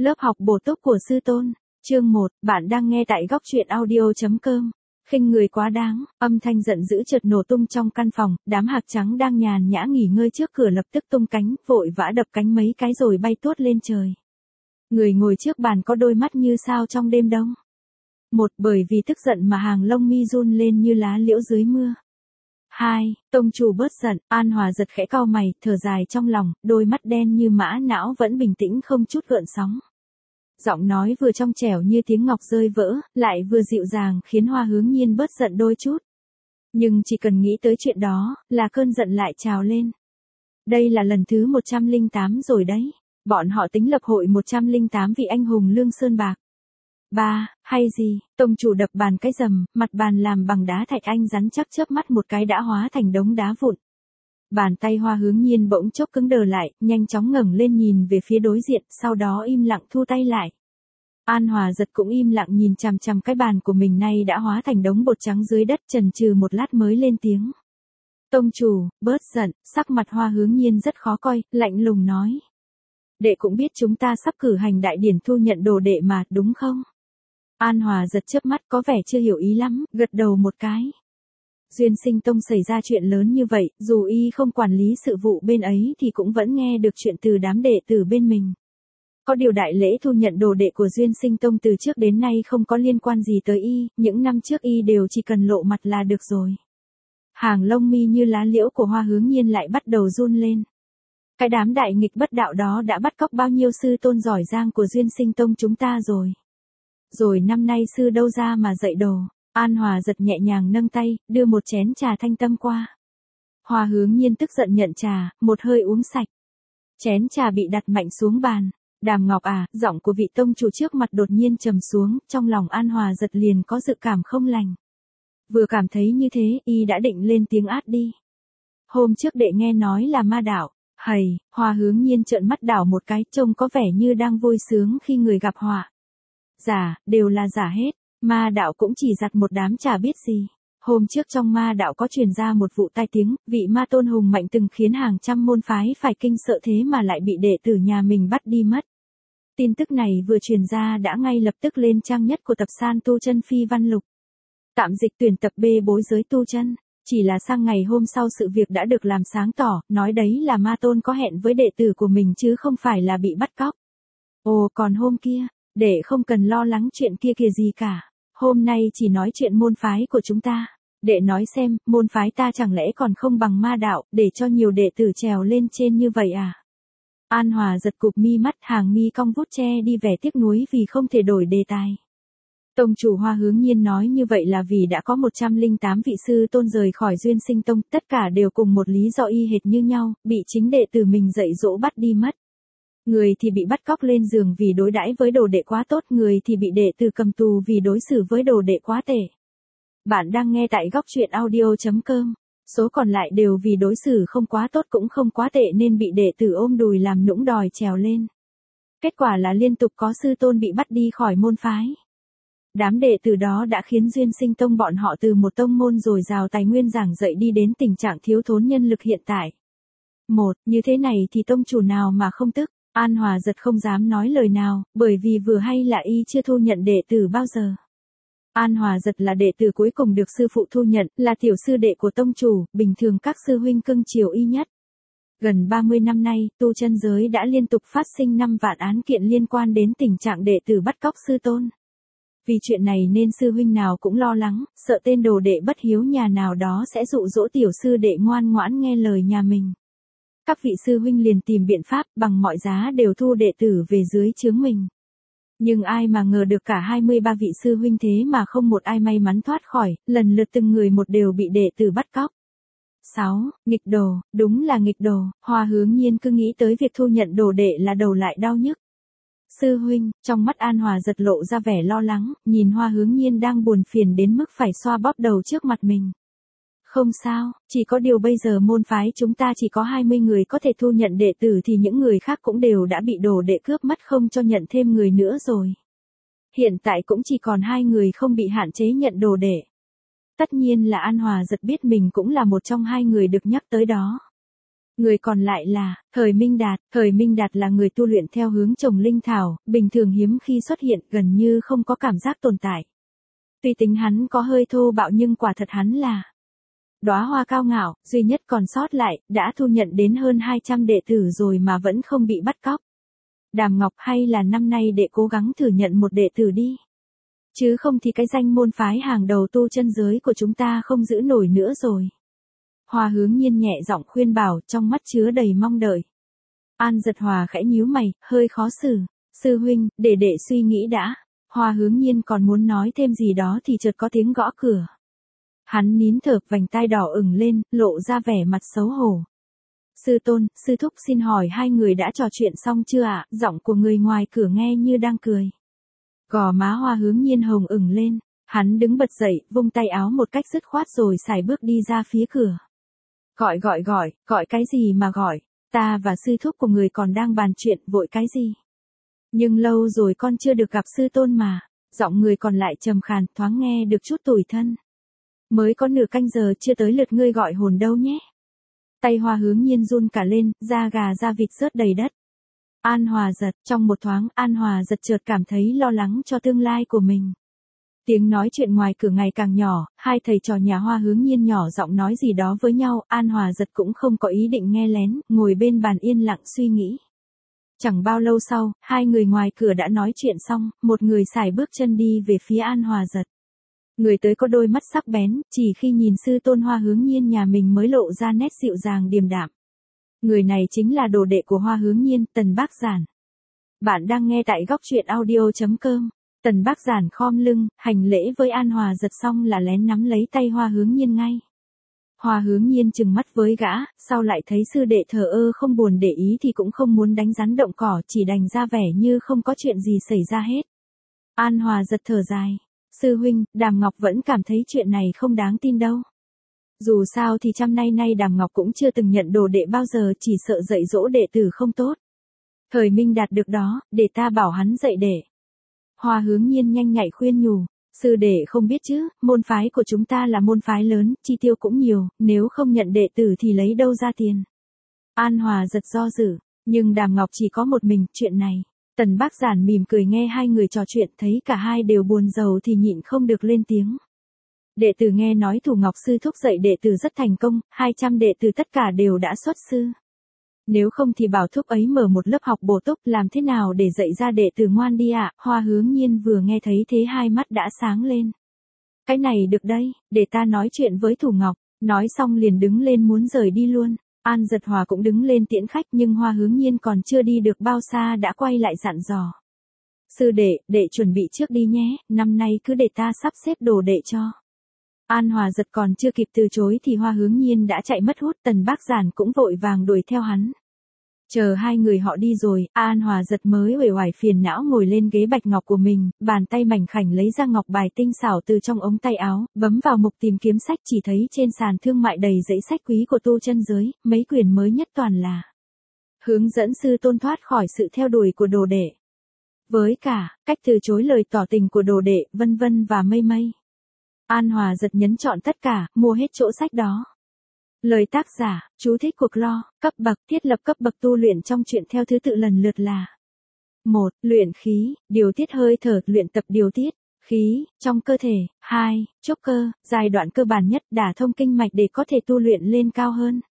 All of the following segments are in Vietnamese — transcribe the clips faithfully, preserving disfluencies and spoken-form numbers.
Lớp học bổ túc của sư tôn. Chương một, bạn đang nghe tại góc truyện audio chấm com. Khinh người quá đáng, âm thanh giận dữ chợt nổ tung trong căn phòng, đám hạc trắng đang nhàn nhã nghỉ ngơi trước cửa lập tức tung cánh, vội vã đập cánh mấy cái rồi bay tuốt lên trời. Người ngồi trước bàn có đôi mắt như sao trong đêm đông. Một, bởi vì tức giận mà hàng lông mi run lên như lá liễu dưới mưa. Hai, tông chủ bớt giận, An Hòa giật khẽ cau mày, thở dài trong lòng, đôi mắt đen như mã não vẫn bình tĩnh không chút gợn sóng. Giọng nói vừa trong trẻo như tiếng ngọc rơi vỡ, lại vừa dịu dàng khiến Hoa Hướng Nhiên bớt giận đôi chút. Nhưng chỉ cần nghĩ tới chuyện đó, là cơn giận lại trào lên. Đây là lần thứ một trăm lẻ tám rồi đấy. Bọn họ tính lập hội một trăm lẻ tám vị anh hùng Lương Sơn Bạc. Ba, hay gì, tông chủ đập bàn cái rầm, mặt bàn làm bằng đá thạch anh rắn chắc chớp mắt một cái đã hóa thành đống đá vụn. Bàn tay Hoa Hướng Nhiên bỗng chốc cứng đờ lại, nhanh chóng ngẩng lên nhìn về phía đối diện, sau đó im lặng thu tay lại. An Hòa giật cũng im lặng nhìn chằm chằm cái bàn của mình nay đã hóa thành đống bột trắng dưới đất, chần chừ một lát mới lên tiếng. Tông chủ, bớt giận, sắc mặt Hoa Hướng Nhiên rất khó coi, lạnh lùng nói. Đệ cũng biết chúng ta sắp cử hành đại điển thu nhận đồ đệ mà, đúng không? An Hòa giật chớp mắt có vẻ chưa hiểu ý lắm, gật đầu một cái. Duyên Sinh Tông xảy ra chuyện lớn như vậy, dù y không quản lý sự vụ bên ấy thì cũng vẫn nghe được chuyện từ đám đệ tử bên mình. Có điều đại lễ thu nhận đồ đệ của Duyên Sinh Tông từ trước đến nay không có liên quan gì tới y, những năm trước y đều chỉ cần lộ mặt là được rồi. Hàng lông mi như lá liễu của Hoa Hướng Nhiên lại bắt đầu run lên. Cái đám đại nghịch bất đạo đó đã bắt cóc bao nhiêu sư tôn giỏi giang của Duyên Sinh Tông chúng ta rồi. Rồi năm nay sư đâu ra mà dạy đồ. An Hòa giật nhẹ nhàng nâng tay, đưa một chén trà thanh tâm qua. Hoa Hướng Nhiên tức giận nhận trà, một hơi uống sạch. Chén trà bị đặt mạnh xuống bàn. Đàm Ngọc à, giọng của vị tông chủ trước mặt đột nhiên trầm xuống, trong lòng An Hòa giật liền có dự cảm không lành. Vừa cảm thấy như thế, y đã định lên tiếng át đi. Hôm trước đệ nghe nói là ma đạo. Hầy, Hoa Hướng Nhiên trợn mắt đảo một cái, trông có vẻ như đang vui sướng khi người gặp họa. Giả, đều là giả hết. Ma đạo cũng chỉ giặt một đám chả biết gì. Hôm trước trong ma đạo có truyền ra một vụ tai tiếng, vị ma tôn hùng mạnh từng khiến hàng trăm môn phái phải kinh sợ thế mà lại bị đệ tử nhà mình bắt đi mất. Tin tức này vừa truyền ra đã ngay lập tức lên trang nhất của tập san tu chân phi văn lục. Tạm dịch tuyển tập B bối giới tu chân. Chỉ là sang ngày hôm sau sự việc đã được làm sáng tỏ, nói đấy là ma tôn có hẹn với đệ tử của mình chứ không phải là bị bắt cóc. Ồ còn hôm kia, đệ không cần lo lắng chuyện kia kìa gì cả. Hôm nay chỉ nói chuyện môn phái của chúng ta. Đệ nói xem, môn phái ta chẳng lẽ còn không bằng ma đạo, để cho nhiều đệ tử trèo lên trên như vậy à? An Hòa giật cụp mi mắt, hàng mi cong vút che đi vẻ tiếc nuối vì không thể đổi đề tài. Tông chủ Hoa Hướng Nhiên nói như vậy là vì đã có một trăm lẻ tám vị sư tôn rời khỏi Duyên Sinh Tông, tất cả đều cùng một lý do y hệt như nhau, bị chính đệ tử mình dạy dỗ bắt đi mất. Người thì bị bắt cóc lên giường vì đối đãi với đồ đệ quá tốt, người thì bị đệ tử cầm tù vì đối xử với đồ đệ quá tệ. Bạn đang nghe tại góc truyện audio chấm com. Số còn lại đều vì đối xử không quá tốt cũng không quá tệ nên bị đệ tử ôm đùi làm nũng đòi trèo lên. Kết quả là liên tục có sư tôn bị bắt đi khỏi môn phái. Đám đệ tử đó đã khiến Duyên Sinh Tông bọn họ từ một tông môn dồi dào tài nguyên giảng dạy đi đến tình trạng thiếu thốn nhân lực hiện tại. Một, như thế này thì tông chủ nào mà không tức. An Hòa giật không dám nói lời nào, bởi vì vừa hay là y chưa thu nhận đệ tử bao giờ. An Hòa giật là đệ tử cuối cùng được sư phụ thu nhận, là tiểu sư đệ của tông chủ, bình thường các sư huynh cưng chiều y nhất. Gần ba mươi năm nay, tu chân giới đã liên tục phát sinh năm vạn án kiện liên quan đến tình trạng đệ tử bắt cóc sư tôn. Vì chuyện này nên sư huynh nào cũng lo lắng, sợ tên đồ đệ bất hiếu nhà nào đó sẽ dụ dỗ tiểu sư đệ ngoan ngoãn nghe lời nhà mình. Các vị sư huynh liền tìm biện pháp bằng mọi giá đều thu đệ tử về dưới trướng mình. Nhưng ai mà ngờ được cả hai mươi ba vị sư huynh thế mà không một ai may mắn thoát khỏi, lần lượt từng người một đều bị đệ tử bắt cóc. sáu. Nghịch đồ, đúng là nghịch đồ, Hoa Hướng Nhiên cứ nghĩ tới việc thu nhận đồ đệ là đầu lại đau nhức. Sư huynh, trong mắt An Hòa giật lộ ra vẻ lo lắng, nhìn Hoa Hướng Nhiên đang buồn phiền đến mức phải xoa bóp đầu trước mặt mình. Không sao, chỉ có điều bây giờ môn phái chúng ta chỉ có hai mươi người có thể thu nhận đệ tử thì những người khác cũng đều đã bị đồ đệ cướp mất không cho nhận thêm người nữa rồi. Hiện tại cũng chỉ còn hai người không bị hạn chế nhận đồ đệ. Tất nhiên là An Hòa giật biết mình cũng là một trong hai người được nhắc tới đó. Người còn lại là, Thời Minh Đạt. Thời Minh Đạt là người tu luyện theo hướng trồng linh thảo, bình thường hiếm khi xuất hiện, gần như không có cảm giác tồn tại. Tuy tính hắn có hơi thô bạo nhưng quả thật hắn là đóa hoa cao ngạo, duy nhất còn sót lại, đã thu nhận đến hơn hai trăm đệ tử rồi mà vẫn không bị bắt cóc. Đàm Ngọc, hay là năm nay đệ cố gắng thử nhận một đệ tử đi. Chứ không thì cái danh môn phái hàng đầu tu chân giới của chúng ta không giữ nổi nữa rồi. Hoa Hướng Nhiên nhẹ giọng khuyên bảo, trong mắt chứa đầy mong đợi. An Giật Hòa khẽ nhíu mày, hơi khó xử. Sư huynh, để đệ suy nghĩ đã. Hoa Hướng Nhiên còn muốn nói thêm gì đó thì chợt có tiếng gõ cửa. Hắn nín thở, vành tai đỏ ửng lên, lộ ra vẻ mặt xấu hổ. Sư tôn, sư thúc xin hỏi hai người đã trò chuyện xong chưa ạ? Giọng của người ngoài cửa nghe như đang cười. Gò má Hoa Hướng Nhiên hồng ửng lên, hắn đứng bật dậy, vung tay áo một cách dứt khoát rồi sải bước đi ra phía cửa. Gọi gọi gọi, gọi cái gì mà gọi, ta và sư thúc của người còn đang bàn chuyện, vội cái gì? Nhưng lâu rồi con chưa được gặp sư tôn mà, giọng người còn lại trầm khàn, thoáng nghe được chút tủi thân. Mới có nửa canh giờ chưa tới lượt ngươi gọi hồn đâu nhé. Tay Hoa Hướng Nhiên run cả lên, da gà da vịt rớt đầy đất. An Hòa Giật, trong một thoáng, An Hòa Giật chợt cảm thấy lo lắng cho tương lai của mình. Tiếng nói chuyện ngoài cửa ngày càng nhỏ, hai thầy trò nhà Hoa Hướng Nhiên nhỏ giọng nói gì đó với nhau, An Hòa Giật cũng không có ý định nghe lén, ngồi bên bàn yên lặng suy nghĩ. Chẳng bao lâu sau, hai người ngoài cửa đã nói chuyện xong, một người sải bước chân đi về phía An Hòa Giật. Người tới có đôi mắt sắc bén, chỉ khi nhìn sư tôn Hoa Hướng Nhiên nhà mình mới lộ ra nét dịu dàng điềm đạm. Người này chính là đồ đệ của Hoa Hướng Nhiên, Tần Bác Giản. Bạn đang nghe tại góc truyện audio chấm com. Tần Bác Giản khom lưng, hành lễ với An Hòa Giật xong là lén nắm lấy tay Hoa Hướng Nhiên ngay. Hoa Hướng Nhiên trừng mắt với gã, sau lại thấy sư đệ thờ ơ không buồn để ý thì cũng không muốn đánh rắn động cỏ, chỉ đành ra vẻ như không có chuyện gì xảy ra hết. An Hòa Giật thở dài. Sư huynh, Đàm Ngọc vẫn cảm thấy chuyện này không đáng tin đâu. Dù sao thì trăm nay nay Đàm Ngọc cũng chưa từng nhận đồ đệ bao giờ, chỉ sợ dạy dỗ đệ tử không tốt. Thời Minh Đạt được đó, để ta bảo hắn dạy đệ. Hoa Hướng Nhiên nhanh nhạy khuyên nhủ, sư đệ không biết chứ, môn phái của chúng ta là môn phái lớn, chi tiêu cũng nhiều, nếu không nhận đệ tử thì lấy đâu ra tiền. An Hòa Giật do dự, nhưng Đàm Ngọc chỉ có một mình, chuyện này. Tần Bác Giản mỉm cười nghe hai người trò chuyện, thấy cả hai đều buồn rầu thì nhịn không được lên tiếng. Đệ tử nghe nói Thủ Ngọc sư thúc dạy đệ tử rất thành công, hai trăm đệ tử tất cả đều đã xuất sư. Nếu không thì bảo thúc ấy mở một lớp học bổ túc, làm thế nào để dạy ra đệ tử ngoan đi ạ? À? Hoa Hướng Nhiên vừa nghe thấy thế hai mắt đã sáng lên. Cái này được đây, để ta nói chuyện với Thủ Ngọc. Nói xong liền đứng lên muốn rời đi luôn. An Giật Hòa cũng đứng lên tiễn khách, nhưng Hoa Hướng Nhiên còn chưa đi được bao xa đã quay lại dặn dò. Sư đệ, đệ chuẩn bị trước đi nhé, năm nay cứ để ta sắp xếp đồ đệ cho. An Hòa Giật còn chưa kịp từ chối thì Hoa Hướng Nhiên đã chạy mất hút, Tần Bác Giản cũng vội vàng đuổi theo hắn. Chờ hai người họ đi rồi, An Hòa Giật mới uể oải phiền não ngồi lên ghế bạch ngọc của mình, bàn tay mảnh khảnh lấy ra ngọc bài tinh xảo từ trong ống tay áo, bấm vào mục tìm kiếm sách, chỉ thấy trên sàn thương mại đầy dãy sách quý của tu chân giới, mấy quyển mới nhất toàn là hướng dẫn sư tôn thoát khỏi sự theo đuổi của đồ đệ. Với cả, cách từ chối lời tỏ tình của đồ đệ, vân vân và mây mây. An Hòa Giật nhấn chọn tất cả, mua hết chỗ sách đó. Lời tác giả, chú thích cuộc lo, cấp bậc, thiết lập cấp bậc tu luyện trong truyện theo thứ tự lần lượt là một. Luyện khí, điều tiết hơi thở, luyện tập điều tiết khí trong cơ thể. Hai. Trúc cơ, giai đoạn cơ bản nhất, đả thông kinh mạch để có thể tu luyện lên cao hơn.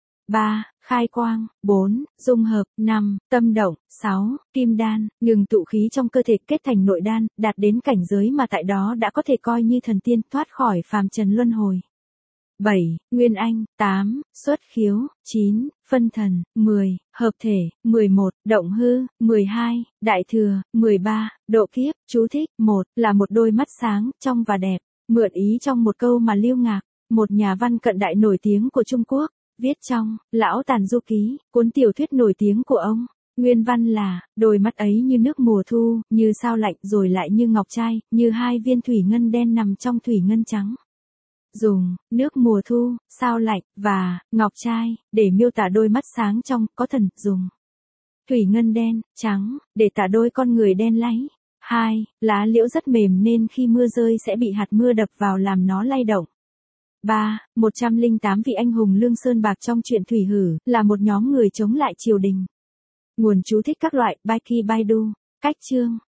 ba. Khai quang. Bốn. Dung hợp. Năm. Tâm động. Sáu. Kim đan, ngừng tụ khí trong cơ thể kết thành nội đan, đạt đến cảnh giới mà tại đó đã có thể coi như thần tiên, thoát khỏi phàm trần luân hồi. bảy. Nguyên anh. Tám. Xuất khiếu. Chín. Phân thần. Mười. Hợp thể. Mười một. Động hư. Mười hai. Đại thừa. Mười ba. Độ kiếp. Chú thích. Một. Là một đôi mắt sáng, trong và đẹp. Mượn ý trong một câu mà Lưu Ngạc, một nhà văn cận đại nổi tiếng của Trung Quốc, viết trong Lão Tàn Du Ký, cuốn tiểu thuyết nổi tiếng của ông. Nguyên văn là, đôi mắt ấy như nước mùa thu, như sao lạnh rồi lại như ngọc trai, như hai viên thủy ngân đen nằm trong thủy ngân trắng. Dùng nước mùa thu, sao lạnh và ngọc trai để miêu tả đôi mắt sáng trong, có thần, dùng thủy ngân đen, trắng để tả đôi con người đen láy. Hai. Lá liễu rất mềm nên khi mưa rơi sẽ bị hạt mưa đập vào làm nó lay động. ba. một trăm lẻ tám vị anh hùng Lương Sơn Bạc trong truyện Thủy Hử, là một nhóm người chống lại triều đình. Nguồn chú thích các loại, Baiki Baidu. Cách chương.